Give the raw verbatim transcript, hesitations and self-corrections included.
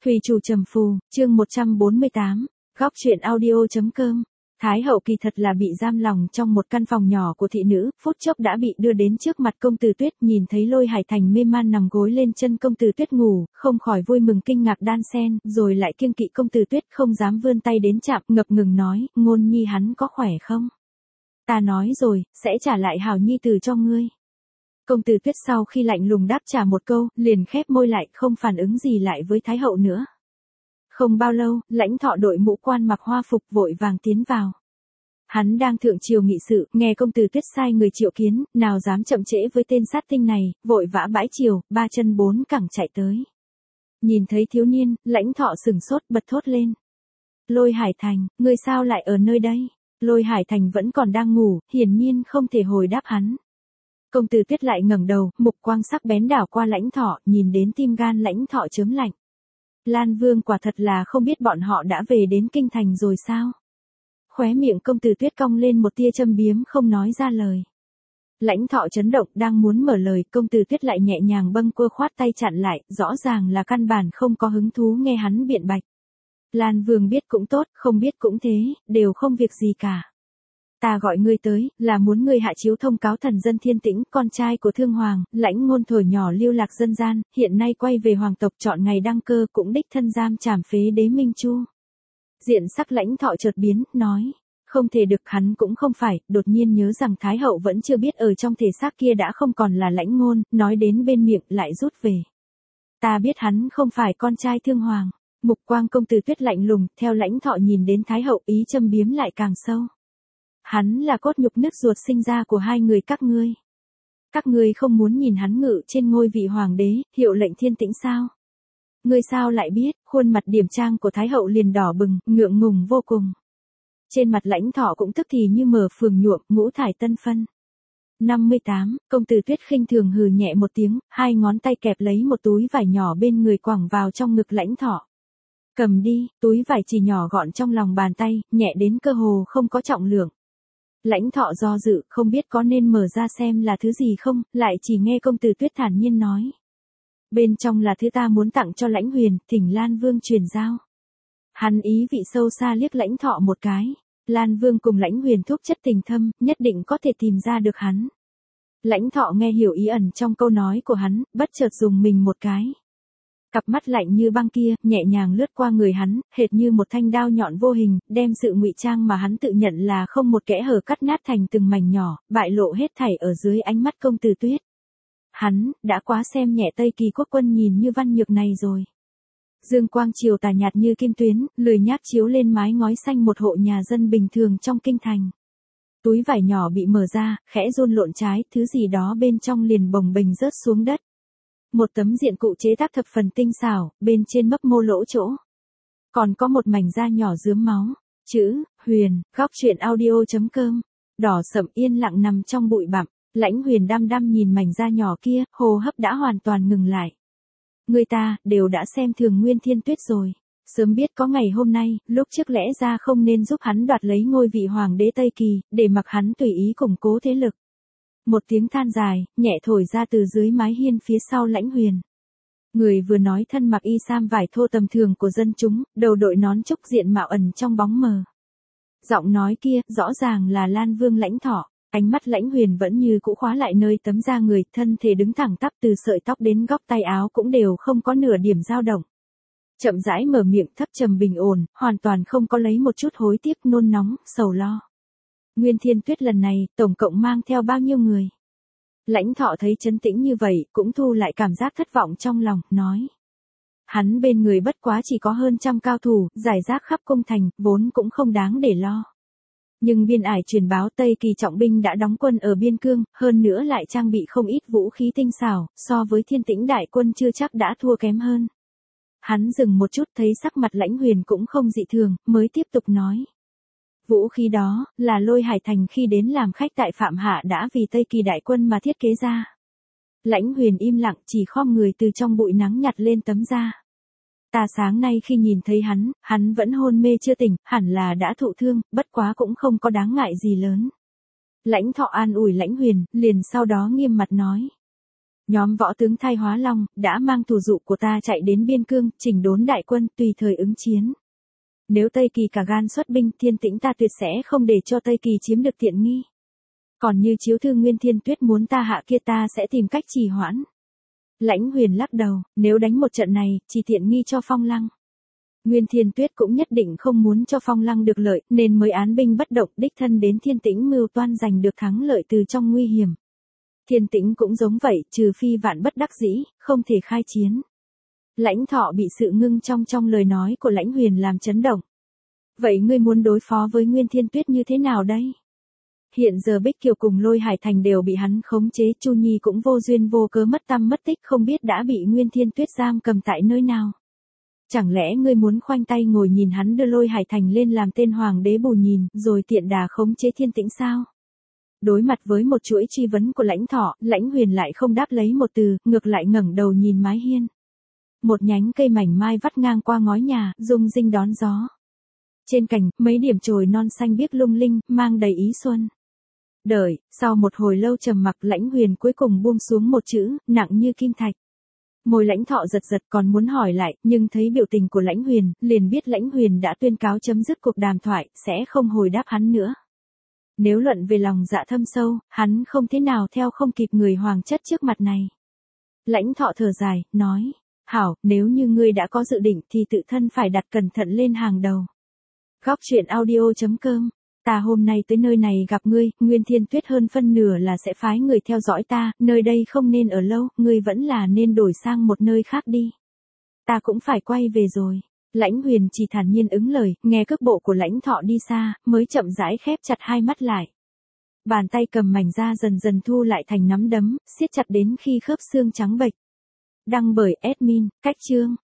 Thùy Chủ Trầm Phù, chương một trăm bốn mươi tám, góc truyện audio.com. Thái hậu kỳ thật là bị giam lòng trong một căn phòng nhỏ của thị nữ, phút chốc đã bị đưa đến trước mặt công tử Tuyết, nhìn thấy Lôi Hải Thành mê man nằm gối lên chân công tử Tuyết ngủ, không khỏi vui mừng kinh ngạc đan xen, rồi lại kiêng kỵ công tử Tuyết không dám vươn tay đến chạm, ngập ngừng nói, ngôn nhi hắn có khỏe không? Ta nói rồi, sẽ trả lại hảo nhi tử cho ngươi. Công tử Tuyết sau khi lạnh lùng đáp trả một câu, liền khép môi lại, không phản ứng gì lại với Thái hậu nữa. Không bao lâu, Lãnh Thọ đội mũ quan mặc hoa phục vội vàng tiến vào. Hắn đang thượng triều nghị sự, nghe công tử Tuyết sai người triệu kiến, nào dám chậm trễ với tên sát tinh này, vội vã bãi triều, ba chân bốn cẳng chạy tới. Nhìn thấy thiếu niên, Lãnh Thọ sừng sốt bật thốt lên. Lôi Hải Thành, ngươi sao lại ở nơi đây? Lôi Hải Thành vẫn còn đang ngủ, hiển nhiên không thể hồi đáp hắn. Công tử Tuyết lại ngẩng đầu, mục quang sắc bén đảo qua Lãnh Thọ, nhìn đến tim gan Lãnh Thọ chớm lạnh. Lan Vương quả thật là không biết bọn họ đã về đến kinh thành rồi sao? Khóe miệng công tử Tuyết cong lên một tia châm biếm không nói ra lời. Lãnh Thọ chấn động đang muốn mở lời, công tử Tuyết lại nhẹ nhàng bâng quơ khoát tay chặn lại, rõ ràng là căn bản không có hứng thú nghe hắn biện bạch. Lan Vương biết cũng tốt, không biết cũng thế, đều không việc gì cả. Ta gọi ngươi tới, là muốn ngươi hạ chiếu thông cáo thần dân Thiên Tĩnh, con trai của Thương Hoàng, Lãnh Ngôn thổi nhỏ lưu lạc dân gian, hiện nay quay về hoàng tộc chọn ngày đăng cơ cũng đích thân giam trảm phế đế Minh Chu. Diện sắc Lãnh Thọ chợt biến, nói, không thể được, hắn cũng không phải, đột nhiên nhớ rằng Thái hậu vẫn chưa biết ở trong thể xác kia đã không còn là Lãnh Ngôn, nói đến bên miệng lại rút về. Ta biết hắn không phải con trai Thương Hoàng. Mục quang công tử Tuyết lạnh lùng, theo Lãnh Thọ nhìn đến Thái hậu, ý châm biếm lại càng sâu. Hắn là cốt nhục nứt ruột sinh ra của hai người các ngươi. Các ngươi không muốn nhìn hắn ngự trên ngôi vị hoàng đế, hiệu lệnh Thiên Tĩnh sao? Ngươi sao lại biết? Khuôn mặt điềm trang của Thái hậu liền đỏ bừng, ngượng ngùng vô cùng. Trên mặt Lãnh Thọ cũng tức thì như mở phường nhuộm, ngũ thải tân phân. năm mươi tám, công tử Tuyết khinh thường hừ nhẹ một tiếng, hai ngón tay kẹp lấy một túi vải nhỏ bên người quẳng vào trong ngực Lãnh Thọ. Cầm đi, túi vải chỉ nhỏ gọn trong lòng bàn tay, nhẹ đến cơ hồ không có trọng lượng. Lãnh Thọ do dự, không biết có nên mở ra xem là thứ gì không, lại chỉ nghe công tử Tuyết thản nhiên nói. Bên trong là thứ ta muốn tặng cho Lãnh Huyền, thỉnh Lan Vương truyền giao. Hắn ý vị sâu xa liếc Lãnh Thọ một cái. Lan Vương cùng Lãnh Huyền thúc chất tình thâm, nhất định có thể tìm ra được hắn. Lãnh Thọ nghe hiểu ý ẩn trong câu nói của hắn, bất chợt dùng mình một cái. Cặp mắt lạnh như băng kia, nhẹ nhàng lướt qua người hắn, hệt như một thanh đao nhọn vô hình, đem sự ngụy trang mà hắn tự nhận là không một kẽ hở cắt nát thành từng mảnh nhỏ, bại lộ hết thảy ở dưới ánh mắt công tử Tuyết. Hắn, đã quá xem nhẹ Tây Kỳ quốc quân nhìn như văn nhược này rồi. Dương quang chiều tà nhạt như kim tuyến, lười nhác chiếu lên mái ngói xanh một hộ nhà dân bình thường trong kinh thành. Túi vải nhỏ bị mở ra, khẽ run lộn trái, thứ gì đó bên trong liền bồng bềnh rớt xuống đất. Một tấm diện cụ chế tác thập phần tinh xảo, bên trên mấp mô lỗ chỗ. Còn có một mảnh da nhỏ rướm máu. Chữ, Huyền, góc truyện audio.com. Đỏ sậm yên lặng nằm trong bụi bặm. Lãnh Huyền đăm đăm nhìn mảnh da nhỏ kia, hô hấp đã hoàn toàn ngừng lại. Người ta, đều đã xem thường Nguyên Thiên Tuyết rồi. Sớm biết có ngày hôm nay, lúc trước lẽ ra không nên giúp hắn đoạt lấy ngôi vị hoàng đế Tây Kỳ, để mặc hắn tùy ý củng cố thế lực. Một tiếng than dài, nhẹ thổi ra từ dưới mái hiên phía sau Lãnh Huyền. Người vừa nói thân mặc y sam vải thô tầm thường của dân chúng, đầu đội nón trúc diện mạo ẩn trong bóng mờ. Giọng nói kia, rõ ràng là Lan Vương Lãnh Thọ, ánh mắt Lãnh Huyền vẫn như cũ khóa lại nơi tấm da người, thân thể đứng thẳng tắp từ sợi tóc đến góc tay áo cũng đều không có nửa điểm dao động. Chậm rãi mở miệng thấp trầm bình ổn, hoàn toàn không có lấy một chút hối tiếc nôn nóng, sầu lo. Nguyên Thiên Tuyết lần này, tổng cộng mang theo bao nhiêu người? Lãnh Thọ thấy trấn tĩnh như vậy, cũng thu lại cảm giác thất vọng trong lòng, nói. Hắn bên người bất quá chỉ có hơn trăm cao thủ, giải rác khắp cung thành, vốn cũng không đáng để lo. Nhưng biên ải truyền báo Tây Kỳ trọng binh đã đóng quân ở biên cương, hơn nữa lại trang bị không ít vũ khí tinh xảo, so với Thiên Tĩnh đại quân chưa chắc đã thua kém hơn. Hắn dừng một chút thấy sắc mặt Lãnh Huyền cũng không dị thường, mới tiếp tục nói. Vũ khí đó, là Lôi Hải Thành khi đến làm khách tại Phạm Hạ đã vì Tây Kỳ đại quân mà thiết kế ra. Lãnh Huyền im lặng chỉ khom người từ trong bụi nắng nhặt lên tấm da. Ta sáng nay khi nhìn thấy hắn, hắn vẫn hôn mê chưa tỉnh, hẳn là đã thụ thương, bất quá cũng không có đáng ngại gì lớn. Lãnh Thọ an ủi Lãnh Huyền, liền sau đó nghiêm mặt nói. Nhóm võ tướng Thai Hóa Long đã mang thủ dụ của ta chạy đến biên cương, chỉnh đốn đại quân tùy thời ứng chiến. Nếu Tây Kỳ cả gan xuất binh, Thiên Tĩnh ta tuyệt sẽ không để cho Tây Kỳ chiếm được tiện nghi. Còn như chiếu thư Nguyên Thiên Tuyết muốn ta hạ kia, ta sẽ tìm cách trì hoãn. Lãnh Huyền lắc đầu, nếu đánh một trận này, chỉ tiện nghi cho Phong Lăng. Nguyên Thiên Tuyết cũng nhất định không muốn cho Phong Lăng được lợi, nên mới án binh bất động, đích thân đến Thiên Tĩnh mưu toan giành được thắng lợi từ trong nguy hiểm. Thiên Tĩnh cũng giống vậy, trừ phi vạn bất đắc dĩ, không thể khai chiến. Lãnh Thọ bị sự ngưng trong trong lời nói của Lãnh Huyền làm chấn động. Vậy ngươi muốn đối phó với Nguyên Thiên Tuyết như thế nào đây? Hiện giờ Bích Kiều cùng Lôi Hải Thành đều bị hắn khống chế, Chu Nhi cũng vô duyên vô cớ mất tăm mất tích, không biết đã bị Nguyên Thiên Tuyết giam cầm tại nơi nào. Chẳng lẽ ngươi muốn khoanh tay ngồi nhìn hắn đưa Lôi Hải Thành lên làm tên hoàng đế bù nhìn, rồi tiện đà khống chế Thiên Tĩnh sao? Đối mặt với một chuỗi truy vấn của Lãnh Thọ, Lãnh Huyền lại không đáp lấy một từ, ngược lại ngẩng đầu nhìn mái hiên. Một nhánh cây mảnh mai vắt ngang qua ngói nhà, rung rinh đón gió. Trên cành, mấy điểm chồi non xanh biếc lung linh, mang đầy ý xuân. Đợi, sau một hồi lâu trầm mặc, Lãnh Huyền cuối cùng buông xuống một chữ, nặng như kim thạch. Môi Lãnh Thọ giật giật, còn muốn hỏi lại, nhưng thấy biểu tình của Lãnh Huyền, liền biết Lãnh Huyền đã tuyên cáo chấm dứt cuộc đàm thoại, sẽ không hồi đáp hắn nữa. Nếu luận về lòng dạ thâm sâu, hắn không thế nào theo không kịp người hoàng chất trước mặt này. Lãnh Thọ thở dài, nói, hảo, nếu như ngươi đã có dự định thì tự thân phải đặt cẩn thận lên hàng đầu. Góc truyện audio chấm com. Ta hôm nay tới nơi này gặp ngươi, Nguyên Thiên Tuyết hơn phân nửa là sẽ phái người theo dõi ta, nơi đây không nên ở lâu, ngươi vẫn là nên đổi sang một nơi khác đi. Ta cũng phải quay về rồi. Lãnh Huyền chỉ thản nhiên ứng lời, nghe cước bộ của Lãnh Thọ đi xa, mới chậm rãi khép chặt hai mắt lại. Bàn tay cầm mảnh da dần dần thu lại thành nắm đấm, siết chặt đến khi khớp xương trắng bệch. Đăng bởi admin, Cách Chương.